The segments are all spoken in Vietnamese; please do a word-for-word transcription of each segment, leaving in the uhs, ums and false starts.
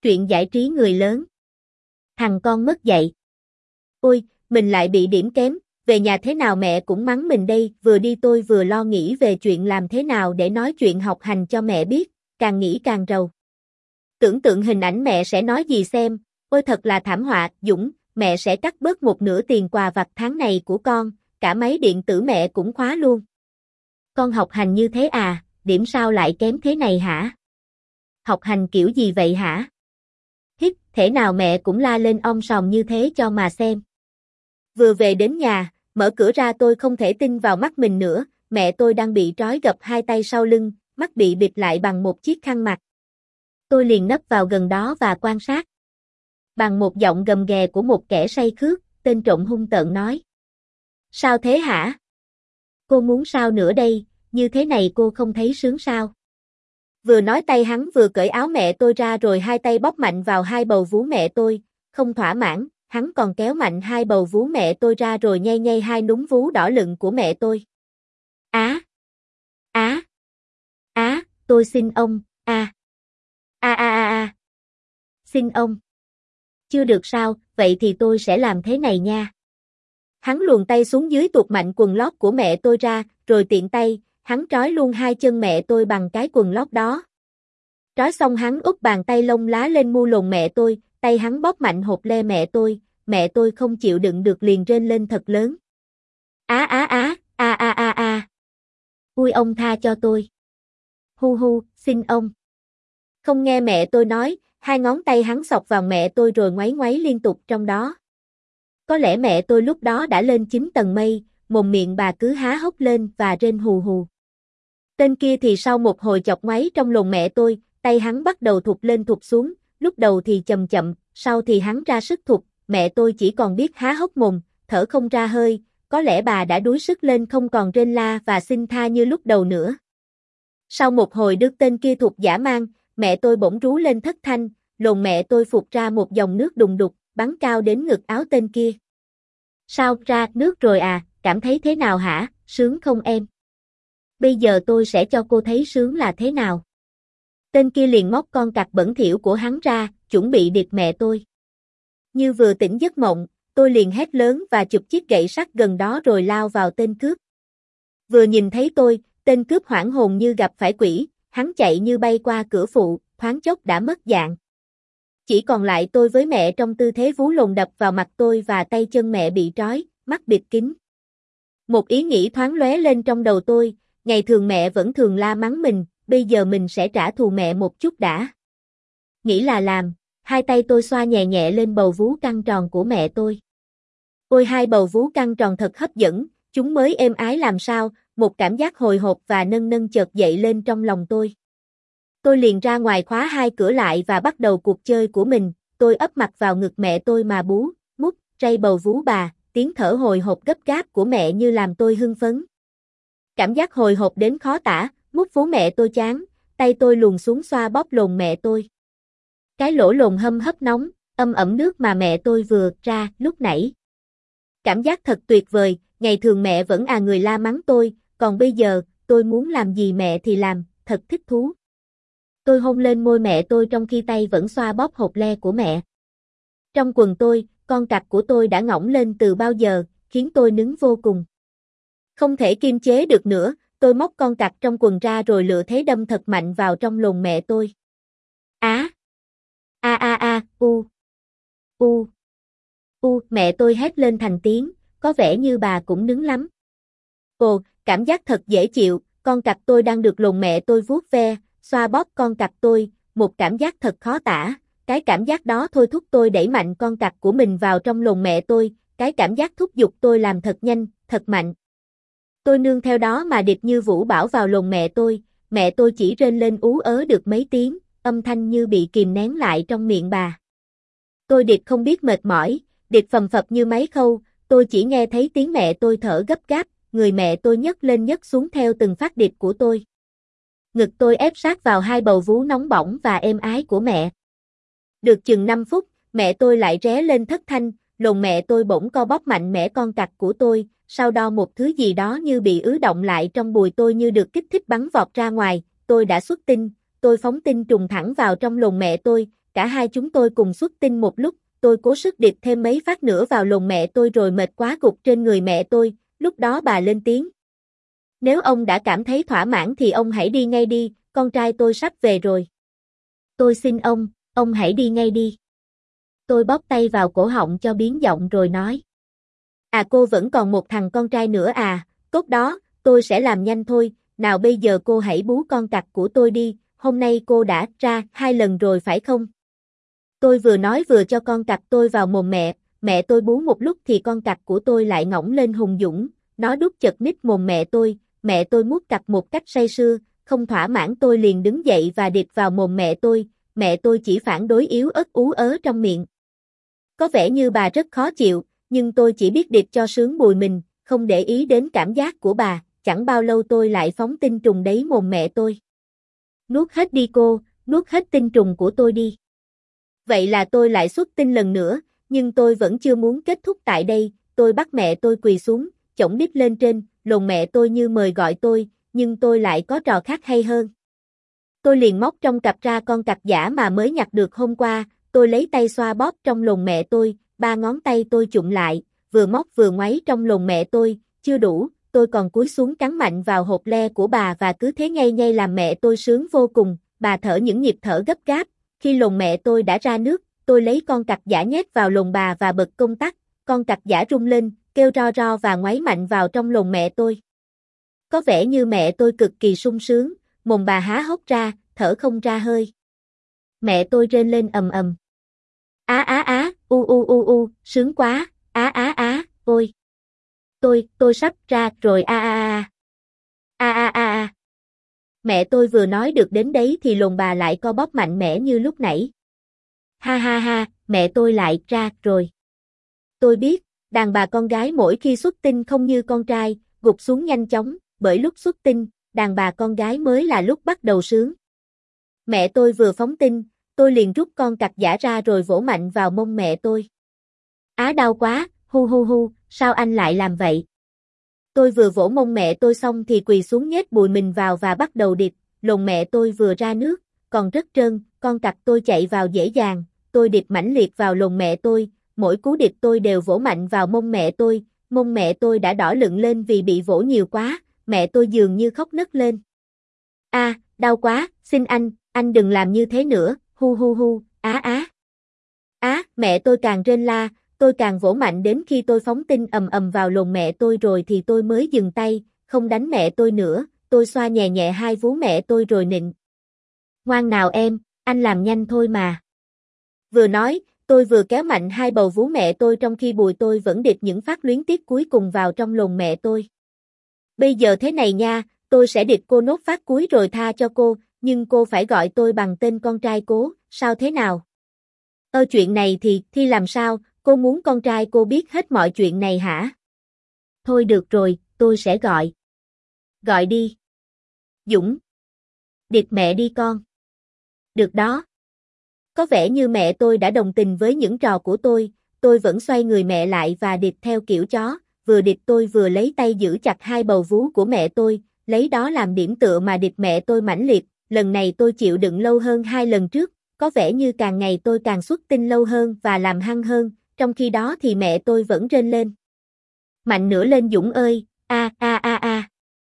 Truyện giải trí người lớn. Thằng con mất dạy. Ôi, mình lại bị điểm kém, về nhà thế nào mẹ cũng mắng mình đây, vừa đi tôi vừa lo nghĩ về chuyện làm thế nào để nói chuyện học hành cho mẹ biết, càng nghĩ càng rầu. Tưởng tượng hình ảnh mẹ sẽ nói gì xem, ôi thật là thảm họa, Dũng, mẹ sẽ cắt bớt một nửa tiền quà vặt tháng này của con, cả máy điện tử mẹ cũng khóa luôn. Con học hành như thế à, điểm sao lại kém thế này hả? Học hành kiểu gì vậy hả? Hít, thể nào mẹ cũng la lên om sòm như thế cho mà xem. Vừa về đến nhà, mở cửa ra tôi không thể tin vào mắt mình nữa, mẹ tôi đang bị trói gập hai tay sau lưng, mắt bị bịt lại bằng một chiếc khăn mặt. Tôi liền nấp vào gần đó và quan sát. Bằng một giọng gầm ghè của một kẻ say khướt, tên trộm hung tợn nói. Sao thế hả? Cô muốn sao nữa đây, như thế này cô không thấy sướng sao? Vừa nói tay hắn vừa cởi áo mẹ tôi ra rồi hai tay bóp mạnh vào hai bầu vú mẹ tôi, không thỏa mãn, hắn còn kéo mạnh hai bầu vú mẹ tôi ra rồi nhay nhay hai núm vú đỏ lựng của mẹ tôi. Á! Á! Á! Tôi xin ông, a a a a a Xin ông. Chưa được sao, vậy thì tôi sẽ làm thế này nha. Hắn luồn tay xuống dưới tuột mạnh quần lót của mẹ tôi ra, rồi tiện tay, hắn trói luôn hai chân mẹ tôi bằng cái quần lót đó. Trói xong hắn úp bàn tay lông lá lên mu lồn mẹ tôi, tay hắn bóp mạnh hột le mẹ tôi, mẹ tôi không chịu đựng được liền rên lên thật lớn. Á á á, a a a a. Ui ông tha cho tôi. Hu hu, xin ông. Không nghe mẹ tôi nói, hai ngón tay hắn xọc vào mẹ tôi rồi ngoáy ngoáy liên tục trong đó. Có lẽ mẹ tôi lúc đó đã lên chín tầng mây, mồm miệng bà cứ há hốc lên và rên hù hù. Tên kia thì sau một hồi chọc ngoáy trong lồn mẹ tôi, tay hắn bắt đầu thụt lên thụt xuống, lúc đầu thì chậm chậm, sau thì hắn ra sức thụt, mẹ tôi chỉ còn biết há hốc mồm, thở không ra hơi, có lẽ bà đã đuối sức lên không còn rên la và xin tha như lúc đầu nữa. Sau một hồi đứt tên kia thụt dã man, mẹ tôi bỗng rú lên thất thanh, lồn mẹ tôi phụt ra một dòng nước đùng đục, bắn cao đến ngực áo tên kia. Sao, ra nước rồi à, cảm thấy thế nào hả, sướng không em? Bây giờ tôi sẽ cho cô thấy sướng là thế nào. Tên kia liền móc con cặc bẩn thỉu của hắn ra, chuẩn bị điệp mẹ tôi. Như vừa tỉnh giấc mộng, tôi liền hét lớn và chụp chiếc gậy sắt gần đó rồi lao vào tên cướp. Vừa nhìn thấy tôi, tên cướp hoảng hồn như gặp phải quỷ, hắn chạy như bay qua cửa phụ, thoáng chốc đã mất dạng. Chỉ còn lại tôi với mẹ trong tư thế vú lồn đập vào mặt tôi và tay chân mẹ bị trói, mắt bịt kín. Một ý nghĩ thoáng lóe lên trong đầu tôi, ngày thường mẹ vẫn thường la mắng mình, bây giờ mình sẽ trả thù mẹ một chút đã. Nghĩ là làm, hai tay tôi xoa nhẹ nhẹ lên bầu vú căng tròn của mẹ tôi. Ôi hai bầu vú căng tròn thật hấp dẫn, chúng mới êm ái làm sao, một cảm giác hồi hộp và nâng nâng chợt dậy lên trong lòng tôi. Tôi liền ra ngoài khóa hai cửa lại và bắt đầu cuộc chơi của mình, tôi ấp mặt vào ngực mẹ tôi mà bú, mút, ray bầu vú bà, tiếng thở hồi hộp gấp gáp của mẹ như làm tôi hưng phấn. Cảm giác hồi hộp đến khó tả, mút vú mẹ tôi chán, tay tôi luồn xuống xoa bóp lồn mẹ tôi. Cái lỗ lồn hâm hấp nóng, âm ẩm nước mà mẹ tôi vừa ra lúc nãy. Cảm giác thật tuyệt vời, ngày thường mẹ vẫn à người la mắng tôi, còn bây giờ, tôi muốn làm gì mẹ thì làm, thật thích thú. Tôi hôn lên môi mẹ tôi trong khi tay vẫn xoa bóp hột le của mẹ. Trong quần tôi, con cặc của tôi đã ngõng lên từ bao giờ, khiến tôi nứng vô cùng. Không thể kiềm chế được nữa, tôi móc con cặc trong quần ra rồi lựa thế đâm thật mạnh vào trong lồn mẹ tôi. Á! A a a, u! U! U! Mẹ tôi hét lên thành tiếng, có vẻ như bà cũng nứng lắm. Ồ, cảm giác thật dễ chịu, con cặc tôi đang được lồn mẹ tôi vuốt ve, xoa bóp con cặc tôi, một cảm giác thật khó tả, cái cảm giác đó thôi thúc tôi đẩy mạnh con cặc của mình vào trong lồn mẹ tôi, cái cảm giác thúc giục tôi làm thật nhanh, thật mạnh. Tôi nương theo đó mà điệp như vũ bão vào lồn mẹ tôi, mẹ tôi chỉ rên lên ú ớ được mấy tiếng, âm thanh như bị kìm nén lại trong miệng bà. Tôi điệp không biết mệt mỏi, điệp phầm phập như máy khâu, tôi chỉ nghe thấy tiếng mẹ tôi thở gấp gáp, người mẹ tôi nhấc lên nhấc xuống theo từng phát điệp của tôi. Ngực tôi ép sát vào hai bầu vú nóng bỏng và êm ái của mẹ. Được chừng năm phút, mẹ tôi lại ré lên thất thanh, lồn mẹ tôi bỗng co bóp mạnh mẽ con cặc của tôi, sau đó một thứ gì đó như bị ứ động lại trong bùi tôi như được kích thích bắn vọt ra ngoài, tôi đã xuất tinh, tôi phóng tinh trùng thẳng vào trong lồn mẹ tôi, cả hai chúng tôi cùng xuất tinh một lúc, tôi cố sức điệp thêm mấy phát nữa vào lồng mẹ tôi rồi mệt quá gục trên người mẹ tôi, lúc đó bà lên tiếng. Nếu ông đã cảm thấy thỏa mãn thì ông hãy đi ngay đi, con trai tôi sắp về rồi. Tôi xin ông, ông hãy đi ngay đi. Tôi bóp tay vào cổ họng cho biến giọng rồi nói. À cô vẫn còn một thằng con trai nữa à, tốt đó, tôi sẽ làm nhanh thôi, nào bây giờ cô hãy bú con cặc của tôi đi, hôm nay cô đã ra hai lần rồi phải không? Tôi vừa nói vừa cho con cặc tôi vào mồm mẹ, mẹ tôi bú một lúc thì con cặc của tôi lại ngỗng lên hùng dũng, nó đút chật ních mồm mẹ tôi, mẹ tôi mút cặc một cách say sưa, không thỏa mãn tôi liền đứng dậy và điệp vào mồm mẹ tôi, mẹ tôi chỉ phản đối yếu ớt ú ớ trong miệng. Có vẻ như bà rất khó chịu, nhưng tôi chỉ biết điệp cho sướng bùi mình, không để ý đến cảm giác của bà, chẳng bao lâu tôi lại phóng tinh trùng đấy mồm mẹ tôi. Nuốt hết đi cô, nuốt hết tinh trùng của tôi đi. Vậy là tôi lại xuất tinh lần nữa, nhưng tôi vẫn chưa muốn kết thúc tại đây, tôi bắt mẹ tôi quỳ xuống, chổng đít lên trên, lồn mẹ tôi như mời gọi tôi, nhưng tôi lại có trò khác hay hơn. Tôi liền móc trong cặp ra con cặc giả mà mới nhặt được hôm qua, tôi lấy tay xoa bóp trong lồn mẹ tôi, ba ngón tay tôi chụm lại, vừa móc vừa ngoáy trong lồn mẹ tôi, chưa đủ, tôi còn cúi xuống cắn mạnh vào hột le của bà và cứ thế nhây nhây làm mẹ tôi sướng vô cùng, bà thở những nhịp thở gấp gáp, khi lồn mẹ tôi đã ra nước, tôi lấy con cặc giả nhét vào lồn bà và bật công tắc, con cặc giả rung lên, kêu ro ro và ngoáy mạnh vào trong lồn mẹ tôi. Có vẻ như mẹ tôi cực kỳ sung sướng, mồm bà há hốc ra, thở không ra hơi. Mẹ tôi rên lên ầm ầm. Á á á, u u u u, sướng quá, á á á, ôi. Tôi, tôi sắp ra rồi a a a. A a a a. Mẹ tôi vừa nói được đến đấy thì lồn bà lại co bóp mạnh mẽ như lúc nãy. Ha ha ha, mẹ tôi lại ra rồi. Tôi biết, đàn bà con gái mỗi khi xuất tinh không như con trai, gục xuống nhanh chóng, bởi lúc xuất tinh, đàn bà con gái mới là lúc bắt đầu sướng. Mẹ tôi vừa phóng tinh, tôi liền rút con cặc giả ra rồi vỗ mạnh vào mông mẹ tôi. Á đau quá, hu hu hu, sao anh lại làm vậy? Tôi vừa vỗ mông mẹ tôi xong thì quỳ xuống nhét bùi mình vào và bắt đầu điệp, lồn mẹ tôi vừa ra nước, còn rất trơn, con cặc tôi chạy vào dễ dàng, tôi điệp mãnh liệt vào lồn mẹ tôi, mỗi cú điệp tôi đều vỗ mạnh vào mông mẹ tôi, mông mẹ tôi đã đỏ lựng lên vì bị vỗ nhiều quá, mẹ tôi dường như khóc nấc lên. A, à, đau quá, xin anh, anh đừng làm như thế nữa, hu hu hu, á á. Á, mẹ tôi càng rên la, tôi càng vỗ mạnh đến khi tôi phóng tinh ầm ầm vào lồn mẹ tôi rồi thì tôi mới dừng tay, không đánh mẹ tôi nữa, tôi xoa nhẹ nhẹ hai vú mẹ tôi rồi nịnh. Ngoan nào em, anh làm nhanh thôi mà. Vừa nói, tôi vừa kéo mạnh hai bầu vú mẹ tôi trong khi bùi tôi vẫn điệp những phát luyến tiếc cuối cùng vào trong lồn mẹ tôi. Bây giờ thế này nha, tôi sẽ điệp cô nốt phát cuối rồi tha cho cô, nhưng cô phải gọi tôi bằng tên con trai cố, sao thế nào? Ơ chuyện này thì, thì làm sao, cô muốn con trai cô biết hết mọi chuyện này hả? Thôi được rồi, tôi sẽ gọi. Gọi đi. Dũng. Điệp mẹ đi con. Được đó. Có vẻ như mẹ tôi đã đồng tình với những trò của tôi, tôi vẫn xoay người mẹ lại và điệp theo kiểu chó, vừa điệp tôi vừa lấy tay giữ chặt hai bầu vú của mẹ tôi, lấy đó làm điểm tựa mà điệp mẹ tôi mãnh liệt, lần này tôi chịu đựng lâu hơn hai lần trước, có vẻ như càng ngày tôi càng xuất tinh lâu hơn và làm hăng hơn, trong khi đó thì mẹ tôi vẫn rên lên. Mạnh nữa lên Dũng ơi, a a a a.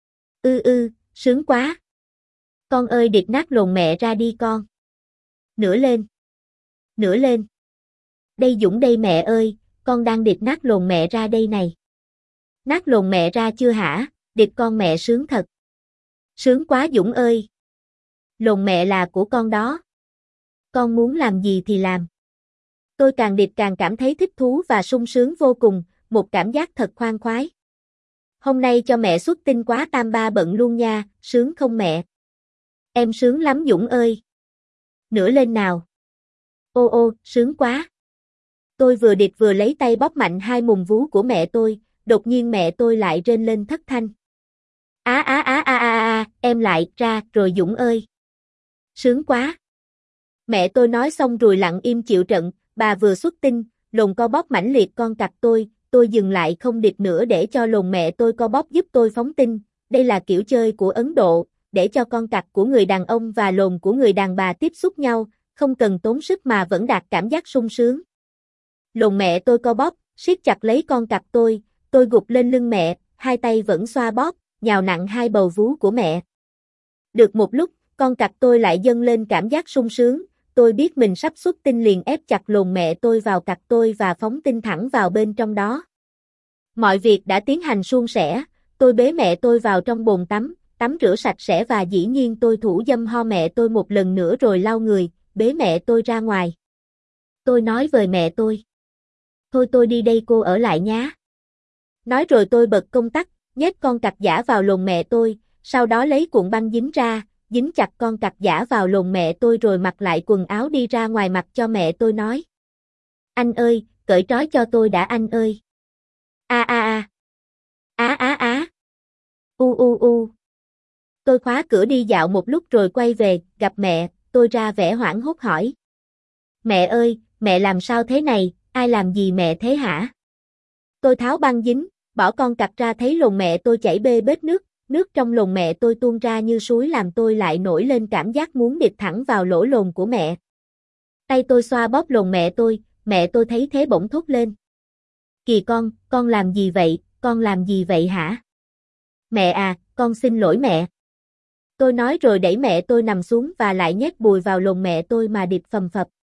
Ư ư, sướng quá. Con ơi điệp nát lồn mẹ ra đi con. Nửa lên. Nửa lên. Đây Dũng đây mẹ ơi, con đang điệp nát lồn mẹ ra đây này. Nát lồn mẹ ra chưa hả, điệp con mẹ sướng thật. Sướng quá Dũng ơi. Lồn mẹ là của con đó. Con muốn làm gì thì làm. Tôi càng điệp càng cảm thấy thích thú và sung sướng vô cùng, một cảm giác thật khoan khoái. Hôm nay cho mẹ xuất tinh quá tam ba bận luôn nha, sướng không mẹ? Em sướng lắm Dũng ơi. Nửa lên nào. Ô ô, sướng quá. Tôi vừa điệp vừa lấy tay bóp mạnh hai mùng vú của mẹ tôi, đột nhiên mẹ tôi lại rên lên thất thanh. Á á á á á á, em lại ra rồi Dũng ơi. Sướng quá. Mẹ tôi nói xong rồi lặng im chịu trận, bà vừa xuất tinh, lồn co bóp mãnh liệt con cặc tôi, tôi dừng lại không điệp nữa để cho lồn mẹ tôi co bóp giúp tôi phóng tinh, đây là kiểu chơi của Ấn Độ, để cho con cặc của người đàn ông và lồn của người đàn bà tiếp xúc nhau, không cần tốn sức mà vẫn đạt cảm giác sung sướng. Lồn mẹ tôi co bóp, siết chặt lấy con cặc tôi, tôi gục lên lưng mẹ, hai tay vẫn xoa bóp, nhào nặng hai bầu vú của mẹ. Được một lúc, con cặc tôi lại dâng lên cảm giác sung sướng, tôi biết mình sắp xuất tinh liền ép chặt lồn mẹ tôi vào cặc tôi và phóng tinh thẳng vào bên trong đó. Mọi việc đã tiến hành suôn sẻ, tôi bế mẹ tôi vào trong bồn tắm, tắm rửa sạch sẽ và dĩ nhiên tôi thủ dâm ho mẹ tôi một lần nữa rồi lau người, bế mẹ tôi ra ngoài. Tôi nói với mẹ tôi. Thôi tôi đi đây cô ở lại nhá. Nói rồi tôi bật công tắc, nhét con cặc giả vào lồn mẹ tôi, sau đó lấy cuộn băng dính ra, dính chặt con cặc giả vào lồn mẹ tôi rồi mặc lại quần áo đi ra ngoài mặc cho mẹ tôi nói. Anh ơi, cởi trói cho tôi đã anh ơi. A a a. Á á á. U u u. Tôi khóa cửa đi dạo một lúc rồi quay về, gặp mẹ, tôi ra vẻ hoảng hốt hỏi. Mẹ ơi, mẹ làm sao thế này, ai làm gì mẹ thế hả? Tôi tháo băng dính, bỏ con cặc ra thấy lồn mẹ tôi chảy bê bết nước, nước trong lồn mẹ tôi tuôn ra như suối làm tôi lại nổi lên cảm giác muốn địch thẳng vào lỗ lồn của mẹ. Tay tôi xoa bóp lồn mẹ tôi, mẹ tôi thấy thế bỗng thốt lên. Kìa con, con làm gì vậy, con làm gì vậy hả? Mẹ à, con xin lỗi mẹ. Tôi nói rồi đẩy mẹ tôi nằm xuống và lại nhét bùi vào lồn mẹ tôi mà điệp phầm phập.